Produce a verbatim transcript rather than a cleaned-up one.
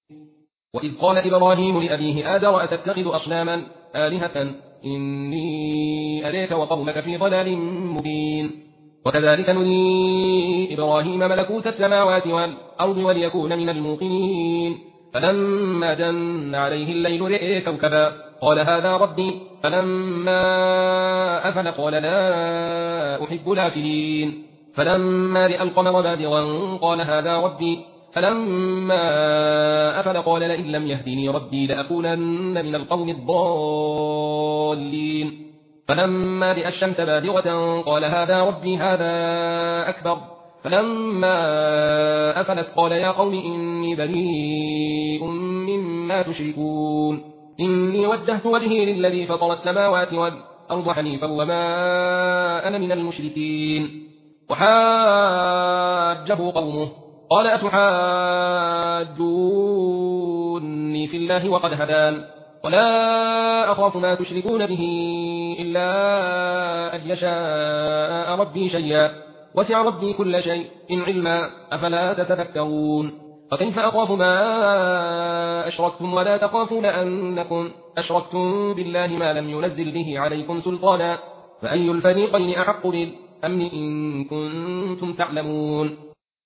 وإذ قال إبراهيم لأبيه آزر أتتخذ أصناما آلهة إني أريك وقومك في ضلال مبين. وكذلك نري إبراهيم ملكوت السماوات والأرض وليكون من الموقنين. فلما جن عليه الليل رأى كوكبا قال هذا ربي. فلما أفل قال لا أحب الآفلين. فلما رأى القمر بازغا قال هذا ربي. فلما أفل قال لئن لم يهدني ربي لأكونن من القوم الضالين. فلما رأى الشمس بازغة قال هذا ربي هذا أكبر. فلما أفلت قال يا قوم إني بريء مما تشركون إني وجهت وجهي للذي فطر السماوات والأرض حنيفا وما أنا من المشركين. وحاجه قومه قال أتحاجوني في الله وقد هدان ولا أخاف ما تشركون به إلا أن يشاء ربي شيئا وسع ربي كل شيء إن علما أفلا تتذكرون. فكيف أخاف ما أشركتم ولا تخافون أنكم أشركتم بالله ما لم ينزل به عليكم سلطانا فأي الفريقين أحق بالأمن إن كنتم تعلمون.